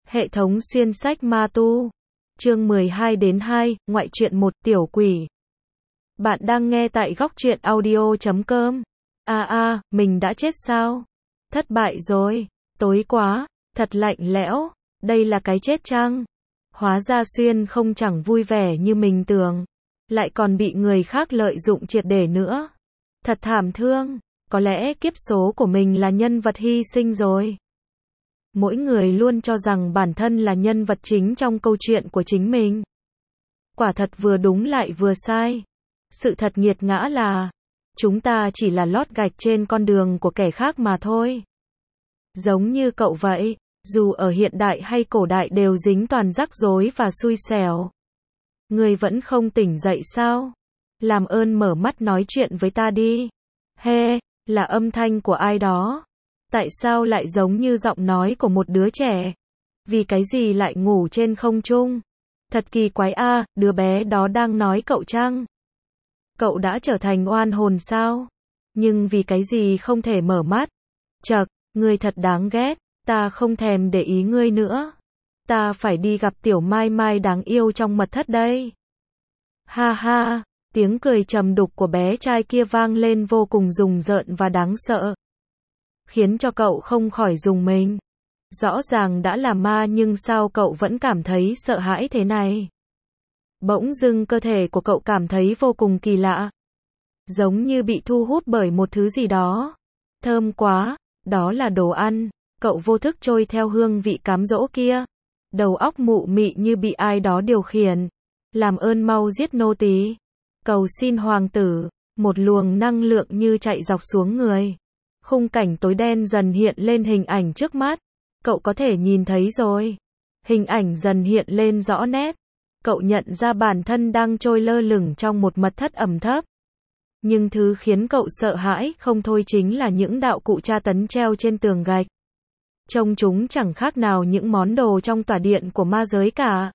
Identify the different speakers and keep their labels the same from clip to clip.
Speaker 1: Hệ thống xuyên sách ma tu. Chương 12-2, ngoại truyện 1, tiểu quỷ. Bạn đang nghe tại góc truyện audio.com. Mình đã chết sao? Thất bại rồi. Tối quá, thật lạnh lẽo. Đây là cái chết chăng? Hóa ra Xuyên không chẳng vui vẻ như mình tưởng. Lại còn bị người khác lợi dụng triệt để nữa. Thật thảm thương. Có lẽ kiếp số của mình là nhân vật hy sinh rồi. Mỗi người luôn cho rằng bản thân là nhân vật chính trong câu chuyện của chính mình. Quả thật vừa đúng lại vừa sai. Sự thật nghiệt ngã là, chúng ta chỉ là lót gạch trên con đường của kẻ khác mà thôi. Giống như cậu vậy, dù ở hiện đại hay cổ đại đều dính toàn rắc rối và xui xẻo. Người vẫn không tỉnh dậy sao? Làm ơn mở mắt nói chuyện với ta đi. Là âm thanh của ai đó? Tại sao lại giống như giọng nói của một đứa trẻ? Vì cái gì lại ngủ trên không trung? Thật kỳ quái a, đứa bé đó đang nói cậu chăng? Cậu đã trở thành oan hồn sao? Nhưng vì cái gì không thể mở mắt? Chậc, ngươi thật đáng ghét, ta không thèm để ý ngươi nữa. Ta phải đi gặp tiểu Mai Mai đáng yêu trong mật thất đây. Ha, tiếng cười trầm đục của bé trai kia vang lên vô cùng rùng rợn và đáng sợ. Khiến cho cậu không khỏi rùng mình. Rõ ràng đã là ma nhưng sao cậu vẫn cảm thấy sợ hãi thế này? Bỗng dưng cơ thể của cậu cảm thấy vô cùng kỳ lạ. Giống như bị thu hút bởi một thứ gì đó. Thơm quá, đó là đồ ăn. Cậu vô thức trôi theo hương vị cám dỗ kia. Đầu óc mụ mị như bị ai đó điều khiển. Làm ơn mau giết nô tỳ. Cầu xin hoàng tử. Một luồng năng lượng như chạy dọc xuống người. Khung cảnh tối đen dần hiện lên hình ảnh trước mắt. Cậu có thể nhìn thấy rồi. Hình ảnh dần hiện lên rõ nét. Cậu nhận ra bản thân đang trôi lơ lửng trong một mật thất ẩm thấp. Nhưng thứ khiến cậu sợ hãi không thôi chính là những đạo cụ tra tấn treo trên tường gạch. Trông chúng chẳng khác nào những món đồ trong tòa điện của ma giới cả.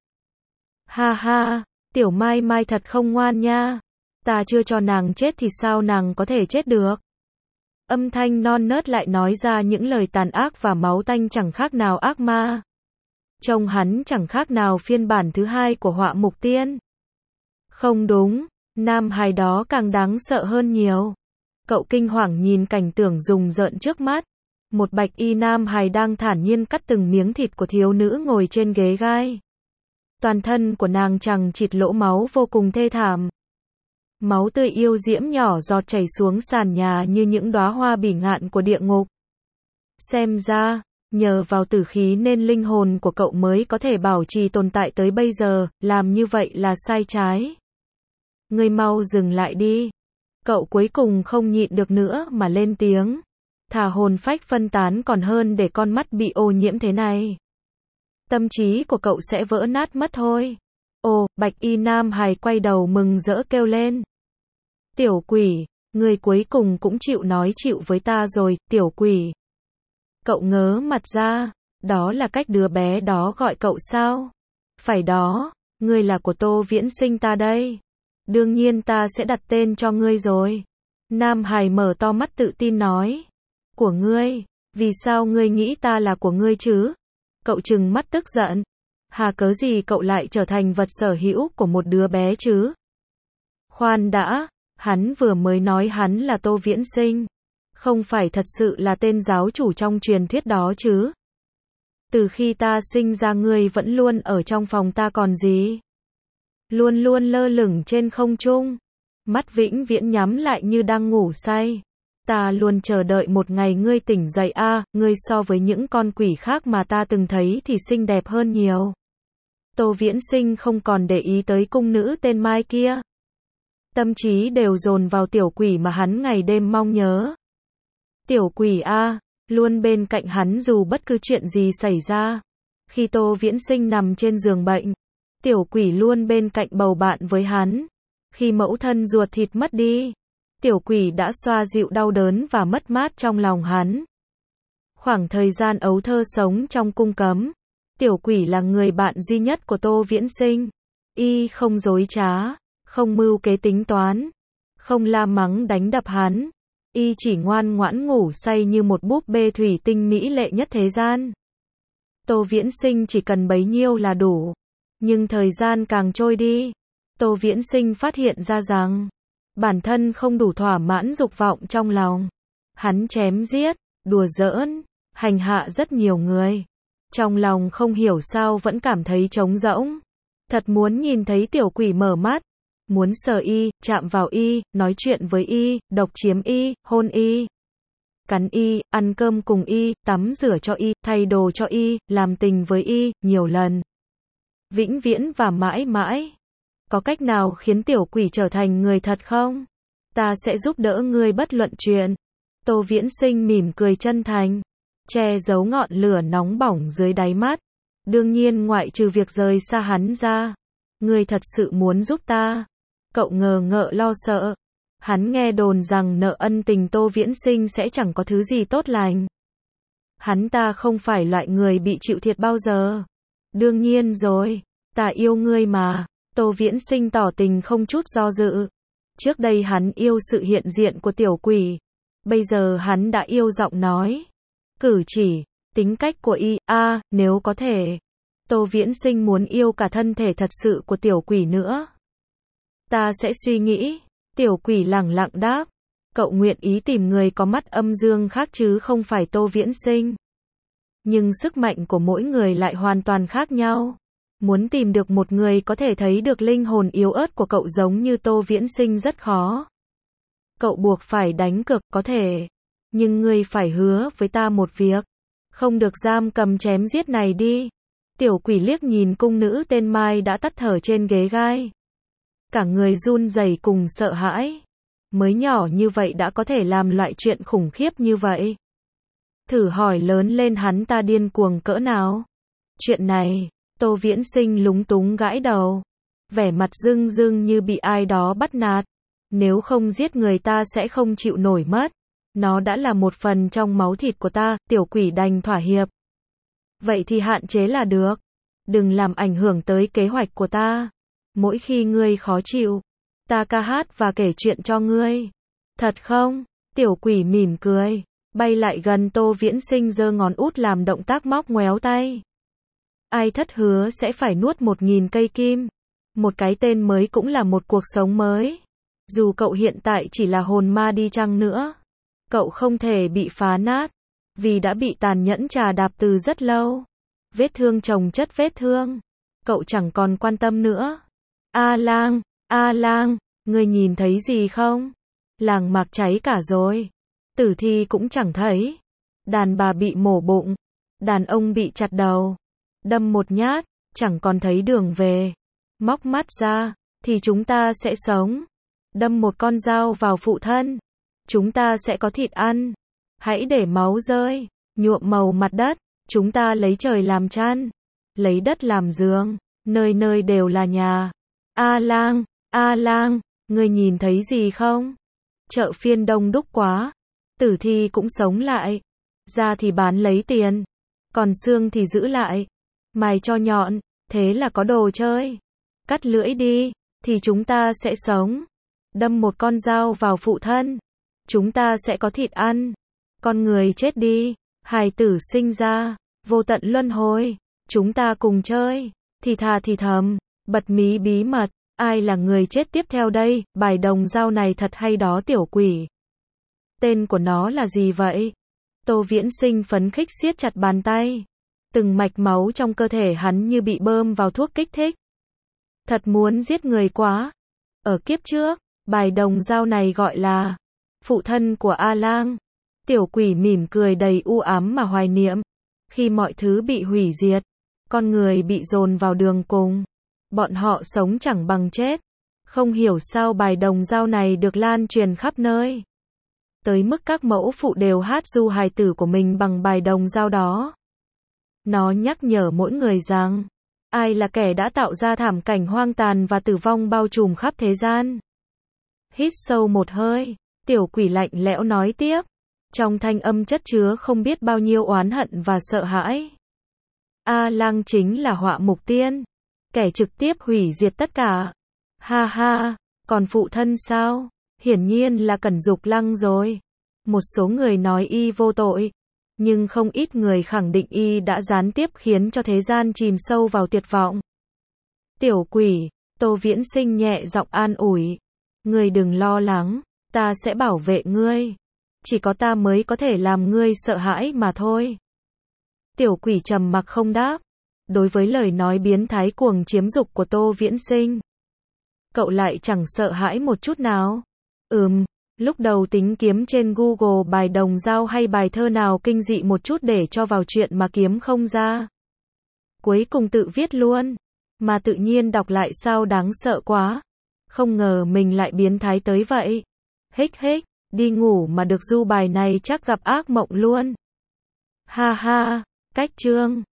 Speaker 1: Ha, tiểu Mai Mai thật không ngoan nha. Ta chưa cho nàng chết thì sao nàng có thể chết được? Âm thanh non nớt lại nói ra những lời tàn ác và máu tanh chẳng khác nào ác ma. Trông hắn chẳng khác nào phiên bản thứ hai của Họa Mục Tiên. Không đúng, nam hài đó càng đáng sợ hơn nhiều. Cậu kinh hoàng nhìn cảnh tượng rùng rợn trước mắt. Một bạch y nam hài đang thản nhiên cắt từng miếng thịt của thiếu nữ ngồi trên ghế gai. Toàn thân của nàng chằng chịt lỗ máu vô cùng thê thảm. Máu tươi yêu diễm nhỏ giọt chảy xuống sàn nhà như những đóa hoa bỉ ngạn của địa ngục. Xem ra, nhờ vào tử khí nên linh hồn của cậu mới có thể bảo trì tồn tại tới bây giờ, làm như vậy là sai trái. Ngươi mau dừng lại đi. Cậu cuối cùng không nhịn được nữa mà lên tiếng. Thà hồn phách phân tán còn hơn để con mắt bị ô nhiễm thế này. Tâm trí của cậu sẽ vỡ nát mất thôi. Ồ, bạch y nam hài quay đầu mừng rỡ kêu lên. Tiểu quỷ, người cuối cùng cũng chịu nói chịu với ta rồi, tiểu quỷ. Cậu ngớ mặt ra, đó là cách đứa bé đó gọi cậu sao? Phải đó, ngươi là của Tô Viễn Sinh ta đây. Đương nhiên ta sẽ đặt tên cho ngươi rồi. Nam hài mở to mắt tự tin nói. Của ngươi, vì sao ngươi nghĩ ta là của ngươi chứ? Cậu trừng mắt tức giận. Hà cớ gì cậu lại trở thành vật sở hữu của một đứa bé chứ? Khoan đã, hắn vừa mới nói hắn là Tô Viễn Sinh. Không phải thật sự là tên giáo chủ trong truyền thuyết đó chứ? Từ khi ta sinh ra ngươi vẫn luôn ở trong phòng ta còn gì? Luôn luôn lơ lửng trên không trung. Mắt vĩnh viễn nhắm lại như đang ngủ say. Ta luôn chờ đợi một ngày ngươi tỉnh dậy ngươi so với những con quỷ khác mà ta từng thấy thì xinh đẹp hơn nhiều. Tô Viễn Sinh không còn để ý tới cung nữ tên Mai kia. Tâm trí đều dồn vào tiểu quỷ mà hắn ngày đêm mong nhớ. Tiểu quỷ luôn bên cạnh hắn dù bất cứ chuyện gì xảy ra. Khi Tô Viễn Sinh nằm trên giường bệnh, tiểu quỷ luôn bên cạnh bầu bạn với hắn. Khi mẫu thân ruột thịt mất đi, tiểu quỷ đã xoa dịu đau đớn và mất mát trong lòng hắn. Khoảng thời gian ấu thơ sống trong cung cấm, tiểu quỷ là người bạn duy nhất của Tô Viễn Sinh. Y không dối trá, không mưu kế tính toán, không la mắng đánh đập hắn. Y chỉ ngoan ngoãn ngủ say như một búp bê thủy tinh mỹ lệ nhất thế gian. Tô Viễn Sinh chỉ cần bấy nhiêu là đủ. Nhưng thời gian càng trôi đi, Tô Viễn Sinh phát hiện ra rằng bản thân không đủ thỏa mãn dục vọng trong lòng. Hắn chém giết, đùa giỡn, hành hạ rất nhiều người. Trong lòng không hiểu sao vẫn cảm thấy trống rỗng. Thật muốn nhìn thấy tiểu quỷ mở mắt. Muốn sờ y, chạm vào y, nói chuyện với y, độc chiếm y, hôn y. Cắn y, ăn cơm cùng y, tắm rửa cho y, thay đồ cho y, làm tình với y, nhiều lần. Vĩnh viễn và mãi mãi. Có cách nào khiến tiểu quỷ trở thành người thật không? Ta sẽ giúp đỡ ngươi bất luận chuyện. Tô Viễn Sinh mỉm cười chân thành, che giấu ngọn lửa nóng bỏng dưới đáy mắt. Đương nhiên ngoại trừ việc rời xa hắn ra. Ngươi thật sự muốn giúp ta? Cậu ngờ ngợ lo sợ. Hắn nghe đồn rằng nợ ân tình Tô Viễn Sinh sẽ chẳng có thứ gì tốt lành. Hắn ta không phải loại người bị chịu thiệt bao giờ. Đương nhiên rồi, ta yêu ngươi mà. Tô Viễn Sinh tỏ tình không chút do dự. Trước đây hắn yêu sự hiện diện của tiểu quỷ. Bây giờ hắn đã yêu giọng nói, cử chỉ, tính cách của y. Nếu có thể, Tô Viễn Sinh muốn yêu cả thân thể thật sự của tiểu quỷ nữa. Ta sẽ suy nghĩ. Tiểu quỷ lẳng lặng đáp. Cậu nguyện ý tìm người có mắt âm dương khác chứ không phải Tô Viễn Sinh. Nhưng sức mạnh của mỗi người lại hoàn toàn khác nhau. Muốn tìm được một người có thể thấy được linh hồn yếu ớt của cậu giống như Tô Viễn Sinh rất khó. Cậu buộc phải đánh cược, có thể. Nhưng ngươi phải hứa với ta một việc. Không được giam cầm chém giết này đi. Tiểu quỷ liếc nhìn cung nữ tên Mai đã tắt thở trên ghế gai. Cả người run rẩy cùng sợ hãi. Mới nhỏ như vậy đã có thể làm loại chuyện khủng khiếp như vậy. Thử hỏi lớn lên hắn ta điên cuồng cỡ nào. Chuyện này, Tô Viễn Sinh lúng túng gãi đầu. Vẻ mặt rưng rưng như bị ai đó bắt nạt. Nếu không giết người ta sẽ không chịu nổi mất. Nó đã là một phần trong máu thịt của ta, tiểu quỷ đành thỏa hiệp. Vậy thì hạn chế là được. Đừng làm ảnh hưởng tới kế hoạch của ta. Mỗi khi ngươi khó chịu, ta ca hát và kể chuyện cho ngươi. Thật không? Tiểu quỷ mỉm cười, bay lại gần Tô Viễn Sinh giơ ngón út làm động tác móc ngoéo tay. Ai thất hứa sẽ phải nuốt 1000 cây kim. Một cái tên mới cũng là một cuộc sống mới. Dù cậu hiện tại chỉ là hồn ma đi chăng nữa, cậu không thể bị phá nát, vì đã bị tàn nhẫn trà đạp từ rất lâu. Vết thương chồng chất vết thương, cậu chẳng còn quan tâm nữa. A lang, ngươi nhìn thấy gì không? Làng mạc cháy cả rồi. Tử thi cũng chẳng thấy. Đàn bà bị mổ bụng, đàn ông bị chặt đầu, đâm một nhát, chẳng còn thấy đường về. Móc mắt ra, thì chúng ta sẽ sống. Đâm một con dao vào phụ thân, chúng ta sẽ có thịt ăn. Hãy để máu rơi, nhuộm màu mặt đất, chúng ta lấy trời làm chăn, lấy đất làm giường, nơi nơi đều là nhà. A lang, ngươi nhìn thấy gì không? Chợ phiên đông đúc quá, tử thi cũng sống lại, da thì bán lấy tiền, còn xương thì giữ lại, mài cho nhọn, thế là có đồ chơi. Cắt lưỡi đi, thì chúng ta sẽ sống. Đâm một con dao vào phụ thân, chúng ta sẽ có thịt ăn. Con người chết đi, hài tử sinh ra, vô tận luân hồi, chúng ta cùng chơi, thì thà thì thầm, bật mí bí mật. Ai là người chết tiếp theo đây? Bài đồng dao này thật hay đó tiểu quỷ. Tên của nó là gì vậy? Tô Viễn Sinh phấn khích siết chặt bàn tay. Từng mạch máu trong cơ thể hắn như bị bơm vào thuốc kích thích. Thật muốn giết người quá. Ở kiếp trước, bài đồng dao này gọi là phụ thân của A Lang. Tiểu quỷ mỉm cười đầy u ám mà hoài niệm. Khi mọi thứ bị hủy diệt, con người bị dồn vào đường cùng. Bọn họ sống chẳng bằng chết. Không hiểu sao bài đồng dao này được lan truyền khắp nơi. Tới mức các mẫu phụ đều hát ru hài tử của mình bằng bài đồng dao đó. Nó nhắc nhở mỗi người rằng, ai là kẻ đã tạo ra thảm cảnh hoang tàn và tử vong bao trùm khắp thế gian. Hít sâu một hơi, tiểu quỷ lạnh lẽo nói tiếp. Trong thanh âm chất chứa không biết bao nhiêu oán hận và sợ hãi. A Lang chính là họa mục tiên. Kẻ trực tiếp hủy diệt tất cả. Ha ha, còn phụ thân sao? Hiển nhiên là Cẩn Dục Lăng rồi. Một số người nói y vô tội. Nhưng không ít người khẳng định y đã gián tiếp khiến cho thế gian chìm sâu vào tuyệt vọng. Tiểu quỷ, Tô Viễn Sinh nhẹ giọng an ủi. Ngươi đừng lo lắng, ta sẽ bảo vệ ngươi. Chỉ có ta mới có thể làm ngươi sợ hãi mà thôi. Tiểu quỷ trầm mặc không đáp. Đối với lời nói biến thái cuồng chiếm dục của Tô Viễn Sinh, cậu lại chẳng sợ hãi một chút nào. Lúc đầu tính kiếm trên Google bài đồng dao hay bài thơ nào kinh dị một chút để cho vào chuyện mà kiếm không ra. Cuối cùng tự viết luôn. Mà tự nhiên đọc lại sao đáng sợ quá. Không ngờ mình lại biến thái tới vậy. Hích hích, đi ngủ mà được du bài này chắc gặp ác mộng luôn. Ha ha, cách chương.